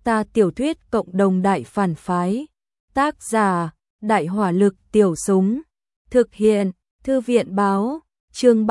Ta tiểu thuyết cộng đồng đại phản phái. Tác giả, Đại hỏa lực tiểu súng. Thực hiện, Thư viện báo, chương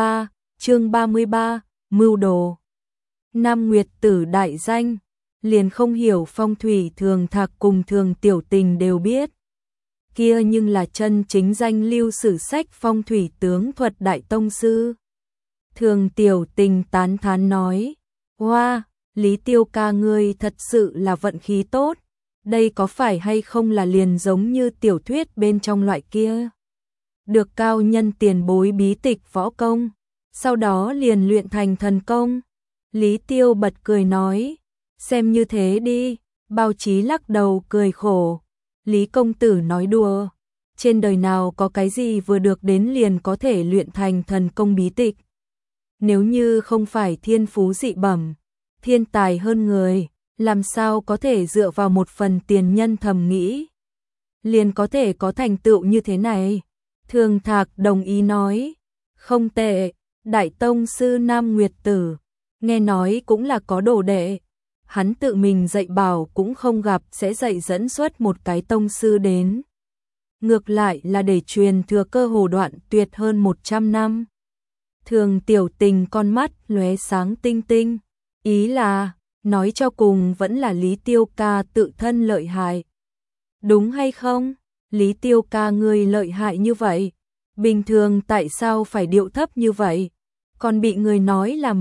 33, mưu đồ. Nam Nguyệt Tử đại danh, liền không hiểu phong thủy Thường Thạc cùng Thường Tiểu Tình đều biết. Kia nhưng là chân chính danh lưu sử sách phong thủy tướng thuật đại tông sư. Thường Tiểu Tình tán thán nói, hoa, Lý Tiêu ca ngươi thật sự là vận khí tốt, đây có phải hay không là liền giống như tiểu thuyết bên trong loại kia. Được cao nhân tiền bối bí tịch võ công, sau đó liền luyện thành thần công. Lý Tiêu bật cười nói, xem như thế đi. Bao Chí lắc đầu cười khổ, Lý công tử nói đùa, trên đời nào có cái gì vừa được đến liền có thể luyện thành thần công bí tịch. Nếu như không phải thiên phú dị bẩm, thiên tài hơn người, làm sao có thể dựa vào một phần tiền nhân thầm nghĩ liền có thể có thành tựu như thế này. Thường Thạc đồng ý nói, không tệ, đại tông sư Nam Nguyệt Tử, nghe nói cũng là có đồ đệ. Hắn tự mình dạy bảo cũng không gặp sẽ dạy dẫn xuất một cái tông sư đến. Ngược lại là để truyền thừa cơ hồ đoạn tuyệt hơn 100 năm. Thường Tiểu Tình con mắt lóe sáng tinh tinh, ý là, nói cho cùng vẫn là Lý Tiêu ca tự thân lợi hại. Đúng hay không? Lý Tiêu ca ngươi lợi hại như vậy, bình thường tại sao phải điệu thấp như vậy? Còn bị người nói là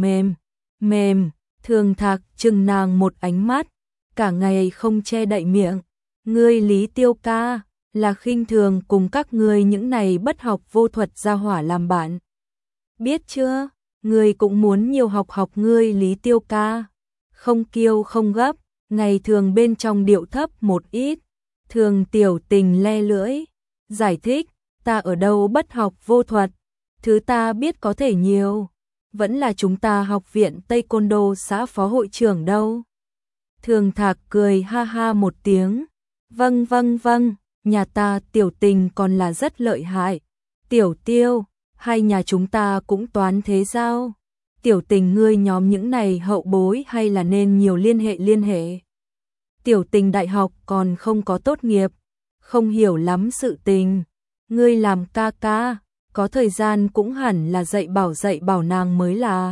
mềm. Thường Thạc chừng nàng một ánh mắt, cả ngày không che đậy miệng. Ngươi Lý Tiêu ca, là khinh thường cùng các ngươi những này bất học vô thuật gia hỏa làm bạn. Biết chưa, ngươi cũng muốn nhiều học học ngươi Lý Tiêu ca. Không kiêu không gấp, ngày thường bên trong điệu thấp một ít. Thường Tiểu Tình le lưỡi, giải thích, ta ở đâu bất học vô thuật, thứ ta biết có thể nhiều. Vẫn là chúng ta học viện Tây Côn Đô xã phó hội trưởng đâu. Thường Thạc cười ha ha một tiếng, vâng, nhà ta Tiểu Tình còn là rất lợi hại. Tiểu Tiêu, hai nhà chúng ta cũng toán thế giao. Tiểu Tình ngươi nhóm những này hậu bối hay là nên nhiều liên hệ. Tiểu Tình đại học còn không có tốt nghiệp, không hiểu lắm sự tình. Ngươi làm ca ca, có thời gian cũng hẳn là dạy bảo nàng mới là.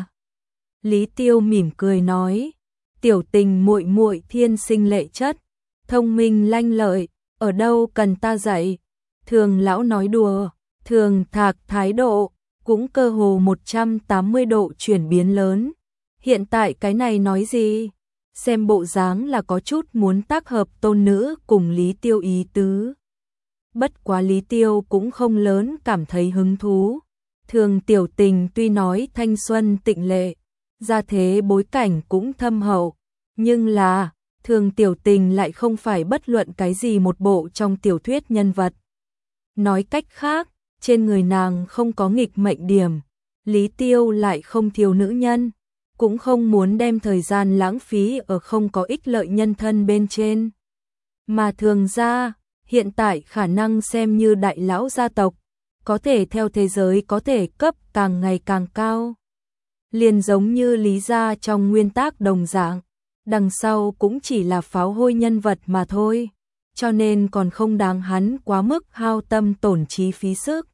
Lý Tiêu mỉm cười nói, Tiểu Tình muội muội thiên sinh lệ chất, thông minh lanh lợi, ở đâu cần ta dạy. Thường lão nói đùa, Thường Thạc thái độ cũng cơ hồ 180 độ chuyển biến lớn. Hiện tại cái này nói gì? Xem bộ dáng là có chút muốn tác hợp tôn nữ cùng Lý Tiêu ý tứ. Bất quá Lý Tiêu cũng không lớn cảm thấy hứng thú. Thường Tiểu Tình tuy nói thanh xuân tịnh lệ, gia thế bối cảnh cũng thâm hậu, nhưng là Thường Tiểu Tình lại không phải bất luận cái gì một bộ trong tiểu thuyết nhân vật. Nói cách khác, trên người nàng không có nghịch mệnh điểm, Lý Tiêu lại không thiếu nữ nhân, cũng không muốn đem thời gian lãng phí ở không có ích lợi nhân thân bên trên. Mà Thường gia, hiện tại khả năng xem như đại lão gia tộc, có thể theo thế giới có thể cấp càng ngày càng cao. Liền giống như Lý gia trong nguyên tắc đồng dạng, đằng sau cũng chỉ là pháo hôi nhân vật mà thôi, cho nên còn không đáng hắn quá mức hao tâm tổn trí phí sức.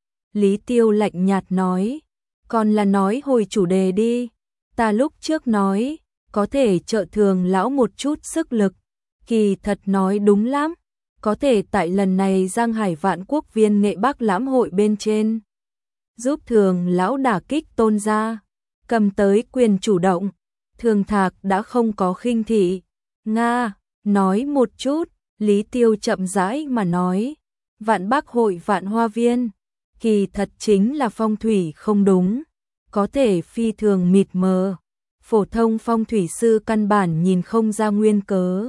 Lý Tiêu lạnh nhạt nói, còn là nói hồi chủ đề đi. Ta lúc trước nói, có thể trợ Thường lão một chút sức lực, kỳ thật nói đúng lắm, có thể tại lần này Giang Hải Vạn Quốc viên nghệ Bắc lãm hội bên trên, giúp Thường lão đả kích Tôn gia, cầm tới quyền chủ động. Thường Thạc đã không có khinh thị. Nga, nói một chút. Lý Tiêu chậm rãi mà nói, Vạn Bắc hội Vạn Hoa viên, kỳ thật chính là phong thủy không đúng, có thể phi thường mịt mờ, phổ thông phong thủy sư căn bản nhìn không ra nguyên cớ.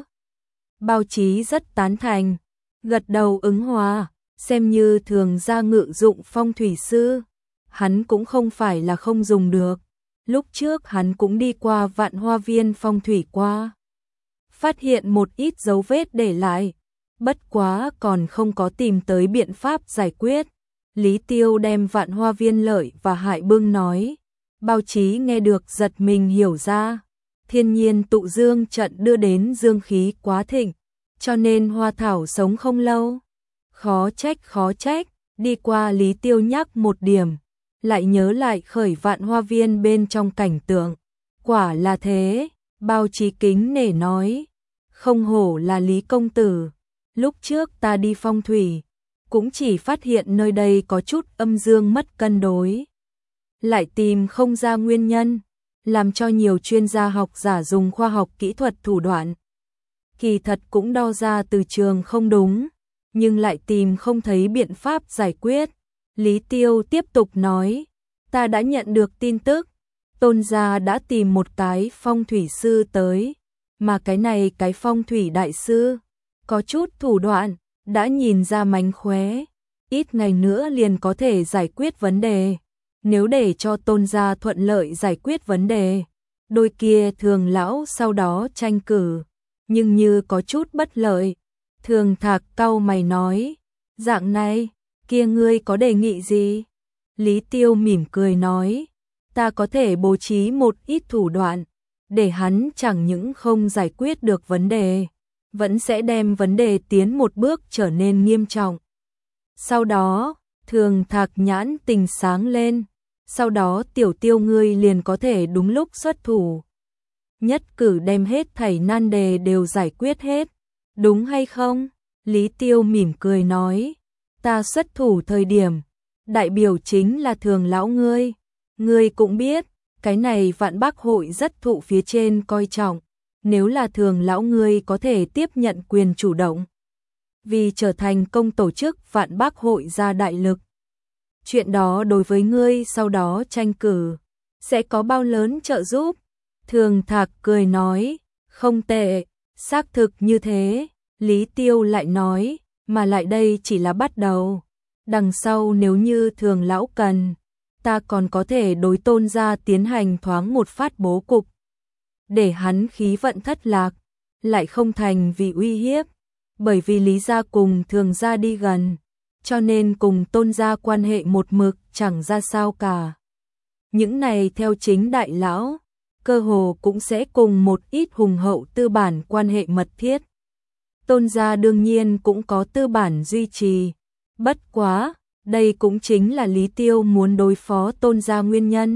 Bao Chí rất tán thành, gật đầu ứng hòa, xem như Thường gia ngự dụng phong thủy sư, hắn cũng không phải là không dùng được. Lúc trước hắn cũng đi qua Vạn Hoa viên phong thủy qua, phát hiện một ít dấu vết để lại, bất quá còn không có tìm tới biện pháp giải quyết. Lý Tiêu đem Vạn Hoa viên lợi và hại bưng nói, Bao Chí nghe được giật mình hiểu ra, thiên nhiên tụ dương trận đưa đến dương khí quá thịnh, cho nên hoa thảo sống không lâu. Khó trách, đi qua Lý Tiêu nhắc một điểm, lại nhớ lại khởi Vạn Hoa Viên bên trong cảnh tượng. Quả là thế, Bao Chí kính nể nói, không hổ là Lý công tử, lúc trước ta đi phong thủy, cũng chỉ phát hiện nơi đây có chút âm dương mất cân đối. Lại tìm không ra nguyên nhân, làm cho nhiều chuyên gia học giả dùng khoa học kỹ thuật thủ đoạn. Kỳ thật cũng đo ra từ trường không đúng, nhưng lại tìm không thấy biện pháp giải quyết. Lý Tiêu tiếp tục nói, ta đã nhận được tin tức, Tôn gia đã tìm một cái phong thủy sư tới, mà cái phong thủy đại sư, có chút thủ đoạn, đã nhìn ra mánh khóe, ít ngày nữa liền có thể giải quyết vấn đề. Nếu để cho Tôn gia thuận lợi giải quyết vấn đề, đôi kia Thường lão sau đó tranh cử, nhưng như có chút bất lợi. Thường Thạc cau mày nói, dạng này, kia ngươi có đề nghị gì? Lý Tiêu mỉm cười nói, ta có thể bố trí một ít thủ đoạn, để hắn chẳng những không giải quyết được vấn đề, vẫn sẽ đem vấn đề tiến một bước trở nên nghiêm trọng. Sau đó, Thường Thạc nhãn tình sáng lên, sau đó Tiểu Tiêu ngươi liền có thể đúng lúc xuất thủ. Nhất cử đem hết thảy nan đề đều giải quyết hết, đúng hay không? Lý Tiêu mỉm cười nói, ta xuất thủ thời điểm, đại biểu chính là Thường lão ngươi cũng biết, cái này Vạn Bác hội rất thụ phía trên coi trọng, nếu là Thường lão ngươi có thể tiếp nhận quyền chủ động, vì trở thành công tổ chức Vạn Bác hội ra đại lực. Chuyện đó đối với ngươi sau đó tranh cử, sẽ có bao lớn trợ giúp? Thường Thạc cười nói, không tệ, xác thực như thế. Lý Tiêu lại nói, mà lại đây chỉ là bắt đầu. Đằng sau nếu như Thường lão cần, ta còn có thể đối Tôn gia tiến hành thoáng một phát bố cục, để hắn khí vận thất lạc, lại không thành vì uy hiếp. Bởi vì Lý gia cùng Thường gia đi gần, cho nên cùng Tôn gia quan hệ một mực chẳng ra sao cả. Những này theo chính đại lão, cơ hồ cũng sẽ cùng một ít hùng hậu tư bản quan hệ mật thiết. Tôn gia đương nhiên cũng có tư bản duy trì, bất quá, đây cũng chính là Lý Tiêu muốn đối phó Tôn gia nguyên nhân.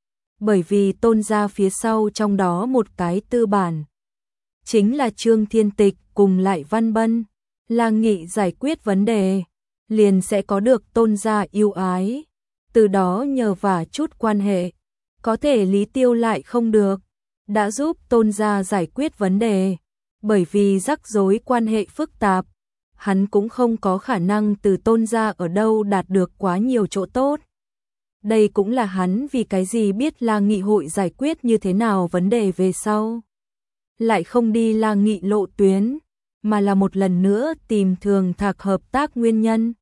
Bởi vì Tôn gia phía sau trong đó một cái tư bản, chính là Trương Thiên Tịch cùng lại Văn Bân, là nghị giải quyết vấn đề, liền sẽ có được Tôn gia yêu ái, từ đó nhờ vả chút quan hệ, có thể Lý Tiêu lại không được, đã giúp Tôn gia giải quyết vấn đề, bởi vì rắc rối quan hệ phức tạp, hắn cũng không có khả năng từ Tôn gia ở đâu đạt được quá nhiều chỗ tốt. Đây cũng là hắn vì cái gì biết là nghị hội giải quyết như thế nào vấn đề về sau. Lại không đi là nghị lộ tuyến, mà là một lần nữa tìm Thường Thạc hợp tác nguyên nhân.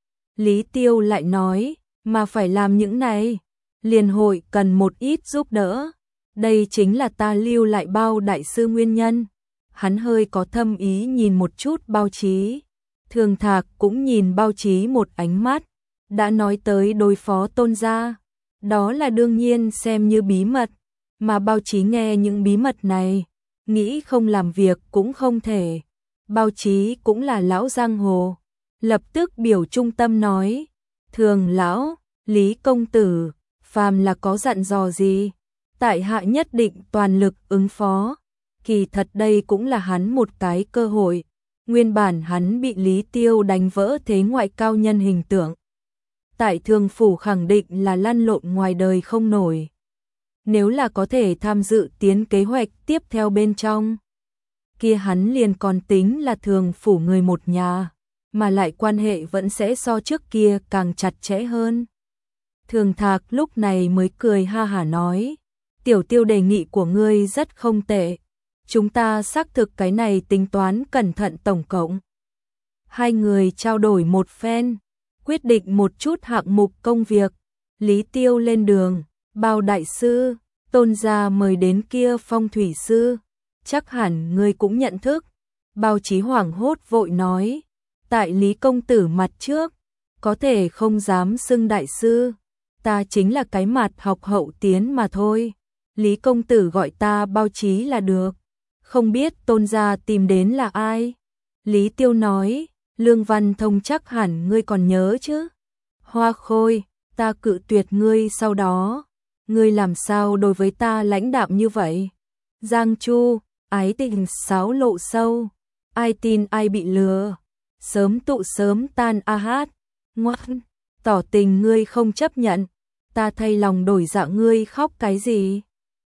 Lý Tiêu lại nói, mà phải làm những này, liền hội cần một ít giúp đỡ. Đây chính là ta lưu lại Bao đại sư nguyên nhân. Hắn hơi có thâm ý nhìn một chút Bao Chí. Thường Thạc cũng nhìn Bao Chí một ánh mắt, đã nói tới đối phó Tôn gia, đó là đương nhiên xem như bí mật, mà Bao Chí nghe những bí mật này, nghĩ không làm việc cũng không thể. Bao Chí cũng là lão giang hồ, lập tức biểu trung tâm nói, Thường lão, Lý công tử, phàm là có dặn dò gì, tại hạ nhất định toàn lực ứng phó. Kỳ thật đây cũng là hắn một cái cơ hội, nguyên bản hắn bị Lý Tiêu đánh vỡ thế ngoại cao nhân hình tượng. Tại Thường phủ khẳng định là lăn lộn ngoài đời không nổi. Nếu là có thể tham dự tiến kế hoạch tiếp theo bên trong, kia hắn liền còn tính là Thường phủ người một nhà, mà lại quan hệ vẫn sẽ so trước kia càng chặt chẽ hơn. Thường Thạc lúc này mới cười ha hả nói, Tiểu Tiêu đề nghị của ngươi rất không tệ, chúng ta xác thực cái này tính toán cẩn thận tổng cộng. Hai người trao đổi một phen, quyết định một chút hạng mục công việc. Lý Tiêu lên đường, Bao đại sư, Tôn gia mời đến kia phong thủy sư, chắc hẳn ngươi cũng nhận thức. Bao Chí hoảng hốt vội nói, tại Lý công tử mặt trước, có thể không dám xưng đại sư, ta chính là cái mặt học hậu tiến mà thôi. Lý công tử gọi ta Bao Chí là được. Không biết Tôn gia tìm đến là ai? Lý Tiêu nói, Lương Văn Thông chắc hẳn ngươi còn nhớ chứ? Hoa Khôi, ta cự tuyệt ngươi sau đó. Ngươi làm sao đối với ta lãnh đạm như vậy? Giang Chu, ái tình xáo lộ sâu. Ai tin ai bị lừa. Sớm tụ sớm tan a hát. Ngoan, tỏ tình ngươi không chấp nhận. Ta thay lòng đổi dạ ngươi khóc cái gì?